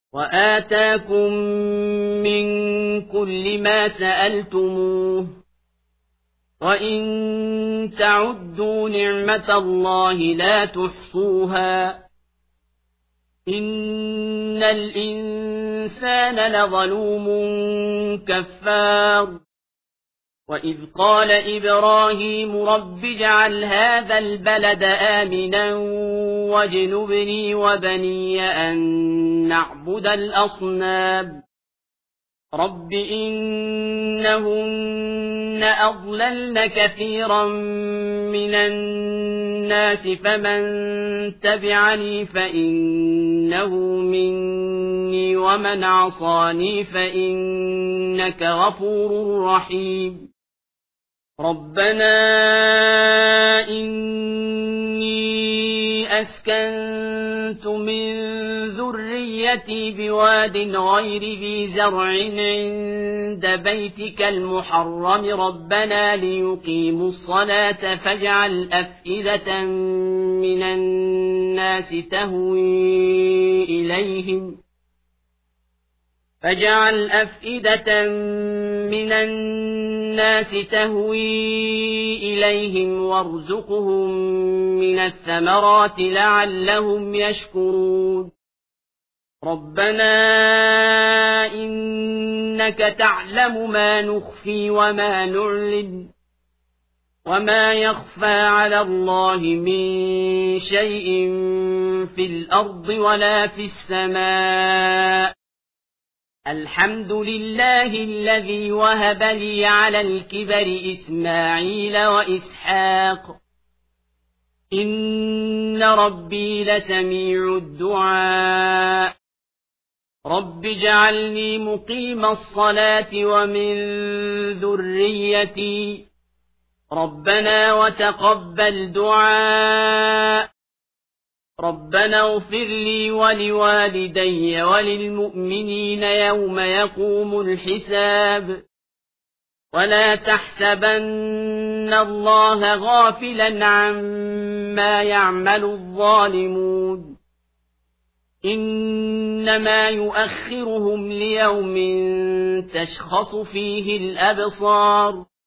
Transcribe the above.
وآتاكم من كل ما سألتموه وإن تعدوا نعمة الله لا تحصوها إن الإنسان لظلوم كفار وإذ قال إبراهيم رب اجعل هذا البلد آمنا واجنبني وبني أن نعبد الأصنام رب إنهن أضللن كثيرا من الناس فمن تبعني فإنه مني ومن عصاني فإنك غفور رحيم ربنا إني أسكنت من ذريتي بواد غير ذي زرع عند بيتك المحرم ربنا ليقيموا الصلاة فاجعل أفئدة من الناس تهوي إليهم وارزقهم من الثمرات لعلهم يشكرون ربنا إنك تعلم ما نخفي وما نعلن وما يخفى على الله من شيء في الأرض ولا في السماء الحمد لله الذي وهب لي على الكبر إسماعيل وإسحاق إن ربي لسميع الدعاء رب اجعلني مقيم الصلاة ومن ذريتي ربنا وتقبل دعاء ربنا اغفر لي ولوالدي وللمؤمنين يوم يقوم الحساب ولا تحسبن الله غافلا عما يعمل الظالمون إنما يؤخرهم ليوم تشخص فيه الأبصار